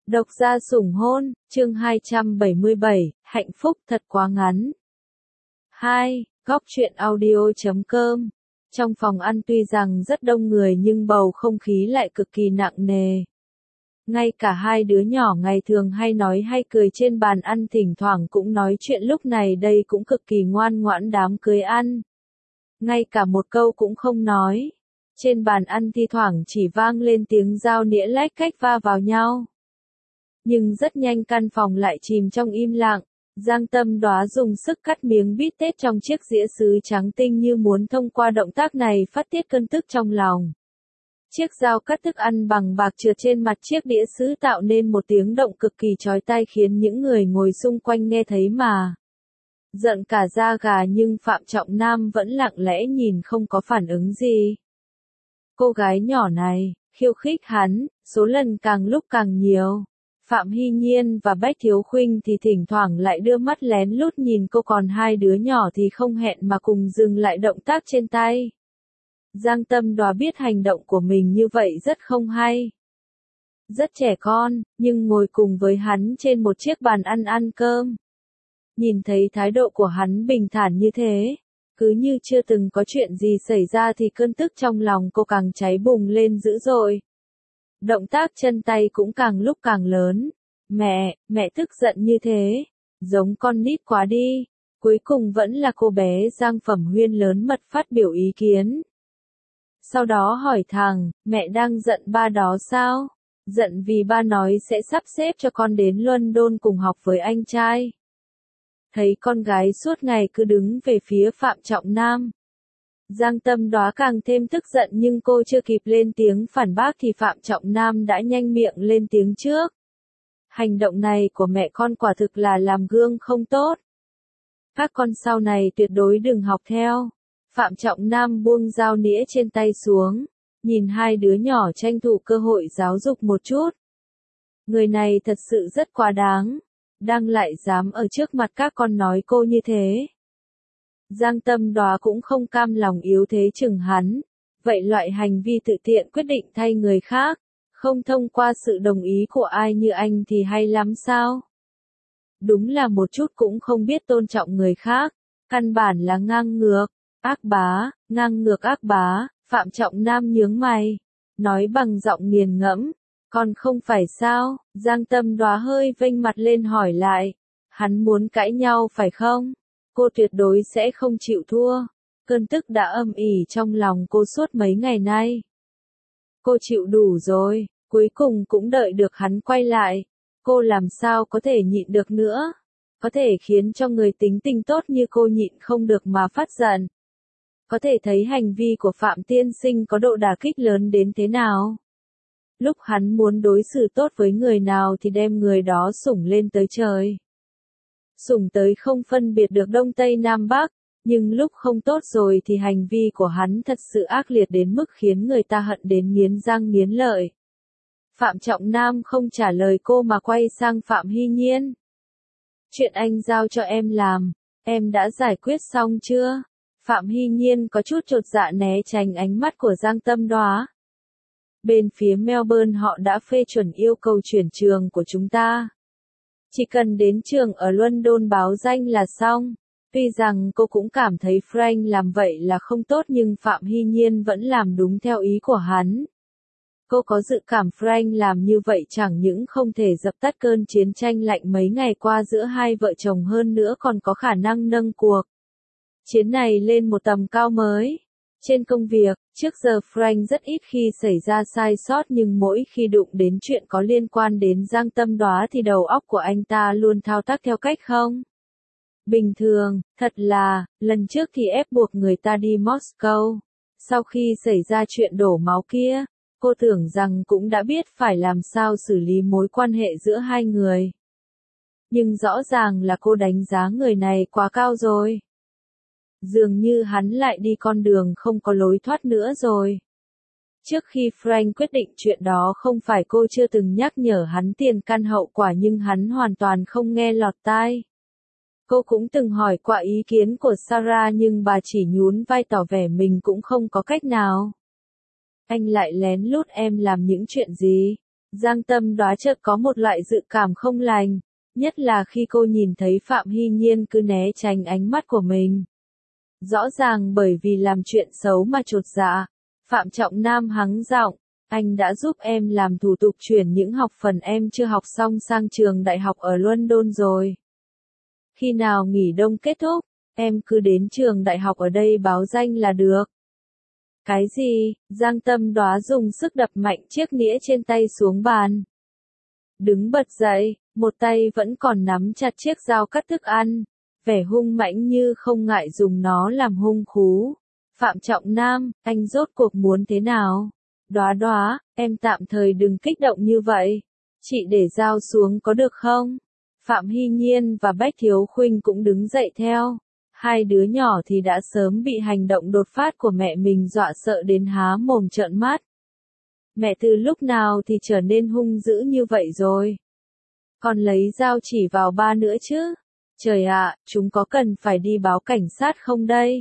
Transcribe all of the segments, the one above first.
Độc gia sủng hôn, chương 277, hạnh phúc thật quá ngắn. 2. Góc truyện audio.com. Trong phòng ăn tuy rằng rất đông người nhưng bầu không khí lại cực kỳ nặng nề. Ngay cả hai đứa nhỏ ngày thường hay nói hay cười trên bàn ăn thỉnh thoảng cũng nói chuyện lúc này đây cũng cực kỳ ngoan ngoãn đám cưới ăn. Ngay cả một câu cũng không nói. Trên bàn ăn thi thoảng chỉ vang lên tiếng dao nĩa lách cách va vào nhau. Nhưng rất nhanh căn phòng lại chìm trong im lặng. Giang Tâm Đóa dùng sức cắt miếng bít tết trong chiếc dĩa sứ trắng tinh như muốn thông qua động tác này phát tiết cơn tức trong lòng. Chiếc dao cắt thức ăn bằng bạc trượt trên mặt chiếc đĩa sứ tạo nên một tiếng động cực kỳ chói tai khiến những người ngồi xung quanh nghe thấy mà giận cả da gà, nhưng Phạm Trọng Nam vẫn lặng lẽ nhìn không có phản ứng gì. Cô gái nhỏ này khiêu khích hắn, số lần càng lúc càng nhiều. Phạm Hy Nhiên và Bách Thiếu Khuynh thì thỉnh thoảng lại đưa mắt lén lút nhìn cô, còn hai đứa nhỏ thì không hẹn mà cùng dừng lại động tác trên tay. Giang Tâm Đóa biết hành động của mình như vậy rất không hay. Rất trẻ con, nhưng ngồi cùng với hắn trên một chiếc bàn ăn ăn cơm. Nhìn thấy thái độ của hắn bình thản như thế, cứ như chưa từng có chuyện gì xảy ra thì cơn tức trong lòng cô càng cháy bùng lên dữ dội. Động tác chân tay cũng càng lúc càng lớn. Mẹ tức giận như thế, giống con nít quá đi. Cuối cùng vẫn là cô bé Giang Phẩm Huyên lớn mật phát biểu ý kiến. Sau đó hỏi thằng, mẹ đang giận ba đó sao? Giận vì ba nói sẽ sắp xếp cho con đến London cùng học với anh trai. Thấy con gái suốt ngày cứ đứng về phía Phạm Trọng Nam. Giang Tâm Đóa càng thêm tức giận, nhưng cô chưa kịp lên tiếng phản bác thì Phạm Trọng Nam đã nhanh miệng lên tiếng trước. Hành động này của mẹ con quả thực là làm gương không tốt. Các con sau này tuyệt đối đừng học theo. Phạm Trọng Nam buông dao nĩa trên tay xuống, nhìn hai đứa nhỏ tranh thủ cơ hội giáo dục một chút. Người này thật sự rất quá đáng, đang lại dám ở trước mặt các con nói cô như thế. Giang Tâm Đóa cũng không cam lòng yếu thế chừng hắn. Vậy loại hành vi tự tiện quyết định thay người khác, không thông qua sự đồng ý của ai như anh thì hay lắm sao? Đúng là một chút cũng không biết tôn trọng người khác, căn bản là ngang ngược, ác bá, ngang ngược ác bá. Phạm Trọng Nam nhướng mày, nói bằng giọng nghiền ngẫm, còn không phải sao? Giang Tâm Đóa hơi vênh mặt lên hỏi lại, hắn muốn cãi nhau phải không? Cô tuyệt đối sẽ không chịu thua. Cơn tức đã âm ỉ trong lòng cô suốt mấy ngày nay. Cô chịu đủ rồi, cuối cùng cũng đợi được hắn quay lại. Cô làm sao có thể nhịn được nữa? Có thể khiến cho người tính tình tốt như cô nhịn không được mà phát giận. Có thể thấy hành vi của Phạm tiên sinh có độ đả kích lớn đến thế nào. Lúc hắn muốn đối xử tốt với người nào thì đem người đó sủng lên tới trời. Sủng tới không phân biệt được Đông Tây Nam Bắc, nhưng lúc không tốt rồi thì hành vi của hắn thật sự ác liệt đến mức khiến người ta hận đến nghiến răng nghiến lợi. Phạm Trọng Nam không trả lời cô mà quay sang Phạm Hy Nhiên. Chuyện anh giao cho em làm, em đã giải quyết xong chưa? Phạm Hy Nhiên có chút chột dạ né tránh ánh mắt của Giang Tâm Đóa. Bên phía Melbourne họ đã phê chuẩn yêu cầu chuyển trường của chúng ta. Chỉ cần đến trường ở London báo danh là xong. Tuy rằng cô cũng cảm thấy Frank làm vậy là không tốt, nhưng Phạm Hy Nhiên vẫn làm đúng theo ý của hắn. Cô có dự cảm Frank làm như vậy chẳng những không thể dập tắt cơn chiến tranh lạnh mấy ngày qua giữa hai vợ chồng, hơn nữa còn có khả năng nâng cuộc chiến này lên một tầm cao mới. Trên công việc, trước giờ Frank rất ít khi xảy ra sai sót, nhưng mỗi khi đụng đến chuyện có liên quan đến Giang Tâm Đóa thì đầu óc của anh ta luôn thao tác theo cách không bình thường. Thật là, lần trước thì ép buộc người ta đi Moscow. Sau khi xảy ra chuyện đổ máu kia, cô tưởng rằng cũng đã biết phải làm sao xử lý mối quan hệ giữa hai người. Nhưng rõ ràng là cô đánh giá người này quá cao rồi. Dường như hắn lại đi con đường không có lối thoát nữa rồi. Trước khi Frank quyết định chuyện đó, không phải cô chưa từng nhắc nhở hắn tiền căn hậu quả, nhưng hắn hoàn toàn không nghe lọt tai. Cô cũng từng hỏi qua ý kiến của Sarah, nhưng bà chỉ nhún vai tỏ vẻ mình cũng không có cách nào. Anh lại lén lút em làm những chuyện gì? Giang Tâm Đóa chợt có một loại dự cảm không lành, nhất là khi cô nhìn thấy Phạm Hy Nhiên cứ né tránh ánh mắt của mình. Rõ ràng bởi vì làm chuyện xấu mà chột dạ. Phạm Trọng Nam hắng giọng, anh đã giúp em làm thủ tục chuyển những học phần em chưa học xong sang trường đại học ở London rồi. Khi nào nghỉ đông kết thúc, em cứ đến trường đại học ở đây báo danh là được. Cái gì? Giang Tâm Đóa dùng sức đập mạnh chiếc nĩa trên tay xuống bàn. Đứng bật dậy, một tay vẫn còn nắm chặt chiếc dao cắt thức ăn, vẻ hung mãnh như không ngại dùng nó làm hung khú. Phạm Trọng Nam, anh rốt cuộc muốn thế nào? Đóa Đóa, em tạm thời đừng kích động như vậy. Chị để dao xuống có được không? Phạm Hy Nhiên và Bách Thiếu Khuynh cũng đứng dậy theo. Hai đứa nhỏ thì đã sớm bị hành động đột phát của mẹ mình dọa sợ đến há mồm trợn mắt. Mẹ từ lúc nào thì trở nên hung dữ như vậy rồi? Còn lấy dao chỉ vào ba nữa chứ? Trời ạ, chúng có cần phải đi báo cảnh sát không đây?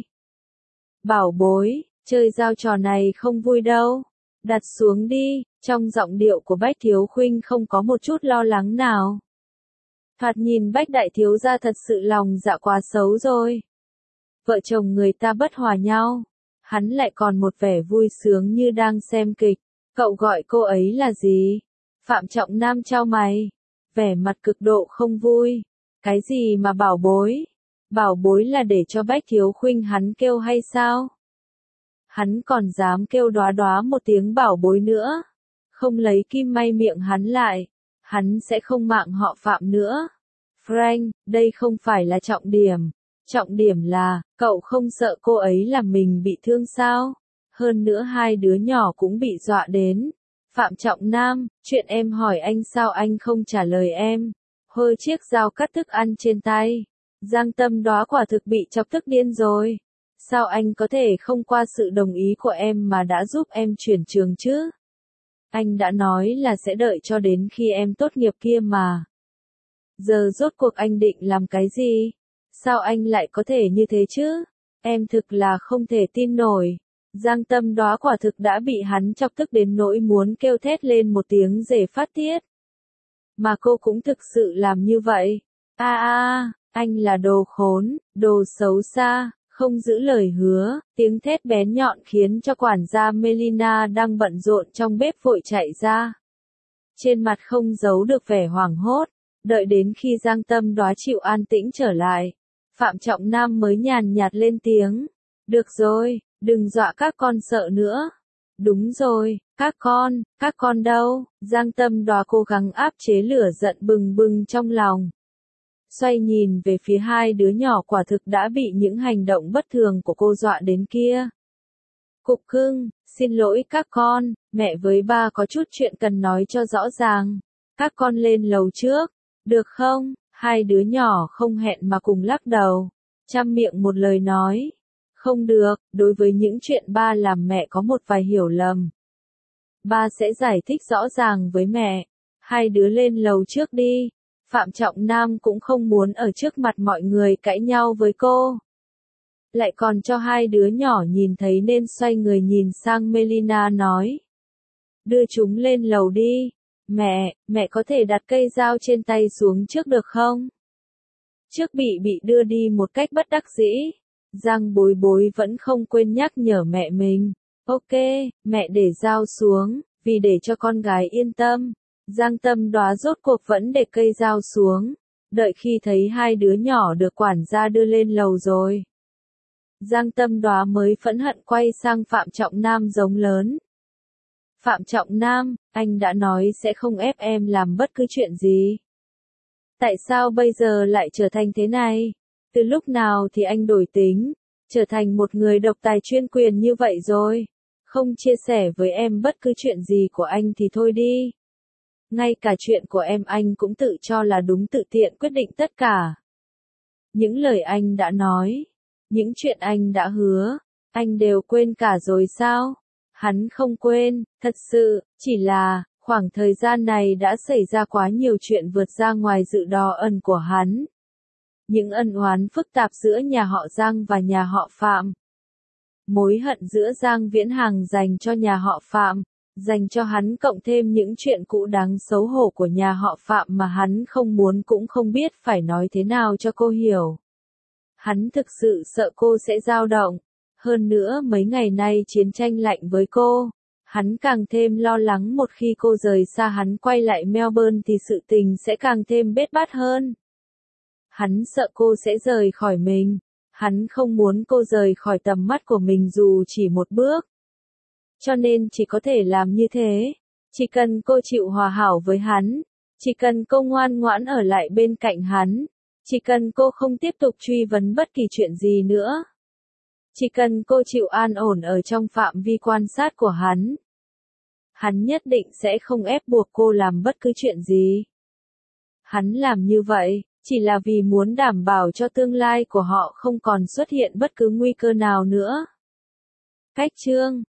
Bảo bối, chơi dao trò này không vui đâu. Đặt xuống đi, trong giọng điệu của Bách Thiếu Khuynh không có một chút lo lắng nào. Thoạt nhìn Bách đại thiếu gia thật sự lòng dạ quá xấu rồi. Vợ chồng người ta bất hòa nhau. Hắn lại còn một vẻ vui sướng như đang xem kịch. Cậu gọi cô ấy là gì? Phạm Trọng Nam chau mày. Vẻ mặt cực độ không vui. Cái gì mà bảo bối? Bảo bối là để cho Bách Thiếu Khuynh hắn kêu hay sao? Hắn còn dám kêu Đóa Đóa một tiếng bảo bối nữa. Không lấy kim may miệng hắn lại. Hắn sẽ không mạng họ Phạm nữa. Frank, đây không phải là trọng điểm. Trọng điểm là, cậu không sợ cô ấy làm mình bị thương sao? Hơn nữa hai đứa nhỏ cũng bị dọa đến. Phạm Trọng Nam, chuyện em hỏi anh sao anh không trả lời em? Hơ chiếc dao cắt thức ăn trên tay. Giang Tâm Đóa quả thực bị chọc tức điên rồi. Sao anh có thể không qua sự đồng ý của em mà đã giúp em chuyển trường chứ? Anh đã nói là sẽ đợi cho đến khi em tốt nghiệp kia mà. Giờ rốt cuộc anh định làm cái gì? Sao anh lại có thể như thế chứ? Em thực là không thể tin nổi. Giang Tâm Đóa quả thực đã bị hắn chọc tức đến nỗi muốn kêu thét lên một tiếng rể phát tiết. Mà cô cũng thực sự làm như vậy. Anh là đồ khốn, đồ xấu xa, không giữ lời hứa. Tiếng thét bén nhọn khiến cho quản gia Melina đang bận rộn trong bếp vội chạy ra. Trên mặt không giấu được vẻ hoảng hốt. Đợi đến khi Giang Tâm Đóa chịu an tĩnh trở lại, Phạm Trọng Nam mới nhàn nhạt lên tiếng. Được rồi, đừng dọa các con sợ nữa. Đúng rồi, các con đâu? Giang Tâm Đóa cố gắng áp chế lửa giận bừng bừng trong lòng. Xoay nhìn về phía hai đứa nhỏ quả thực đã bị những hành động bất thường của cô dọa đến kia. Cục cưng, xin lỗi các con, mẹ với ba có chút chuyện cần nói cho rõ ràng. Các con lên lầu trước, được không? Hai đứa nhỏ không hẹn mà cùng lắc đầu. Trăm miệng một lời nói. Không được, đối với những chuyện ba làm mẹ có một vài hiểu lầm. Ba sẽ giải thích rõ ràng với mẹ. Hai đứa lên lầu trước đi. Phạm Trọng Nam cũng không muốn ở trước mặt mọi người cãi nhau với cô. Lại còn cho hai đứa nhỏ nhìn thấy nên xoay người nhìn sang Melina nói. Đưa chúng lên lầu đi. Mẹ có thể đặt cây dao trên tay xuống trước được không? Trước bị đưa đi một cách bất đắc dĩ. Giang Bối Bối vẫn không quên nhắc nhở mẹ mình. Ok, mẹ để dao xuống, vì để cho con gái yên tâm. Giang Tâm Đóa rốt cuộc vẫn để cây dao xuống. Đợi khi thấy hai đứa nhỏ được quản gia đưa lên lầu rồi. Giang Tâm Đóa mới phẫn hận quay sang Phạm Trọng Nam giống lớn. Phạm Trọng Nam, anh đã nói sẽ không ép em làm bất cứ chuyện gì. Tại sao bây giờ lại trở thành thế này? Từ lúc nào thì anh đổi tính, trở thành một người độc tài chuyên quyền như vậy rồi? Không chia sẻ với em bất cứ chuyện gì của anh thì thôi đi. Ngay cả chuyện của em anh cũng tự cho là đúng tự tiện quyết định tất cả. Những lời anh đã nói, những chuyện anh đã hứa, anh đều quên cả rồi sao? Hắn không quên, thật sự, chỉ là, khoảng thời gian này đã xảy ra quá nhiều chuyện vượt ra ngoài dự đoán ẩn của hắn. Những ân oán phức tạp giữa nhà họ Giang và nhà họ Phạm. Mối hận giữa Giang Viễn Hàng dành cho nhà họ Phạm, dành cho hắn cộng thêm những chuyện cũ đáng xấu hổ của nhà họ Phạm mà hắn không muốn cũng không biết phải nói thế nào cho cô hiểu. Hắn thực sự sợ cô sẽ dao động. Hơn nữa mấy ngày nay chiến tranh lạnh với cô. Hắn càng thêm lo lắng một khi cô rời xa hắn quay lại Melbourne thì sự tình sẽ càng thêm bết bát hơn. Hắn sợ cô sẽ rời khỏi mình. Hắn không muốn cô rời khỏi tầm mắt của mình dù chỉ một bước. Cho nên chỉ có thể làm như thế. Chỉ cần cô chịu hòa hảo với hắn. Chỉ cần cô ngoan ngoãn ở lại bên cạnh hắn. Chỉ cần cô không tiếp tục truy vấn bất kỳ chuyện gì nữa. Chỉ cần cô chịu an ổn ở trong phạm vi quan sát của hắn. Hắn nhất định sẽ không ép buộc cô làm bất cứ chuyện gì. Hắn làm như vậy, chỉ là vì muốn đảm bảo cho tương lai của họ không còn xuất hiện bất cứ nguy cơ nào nữa. Cách chương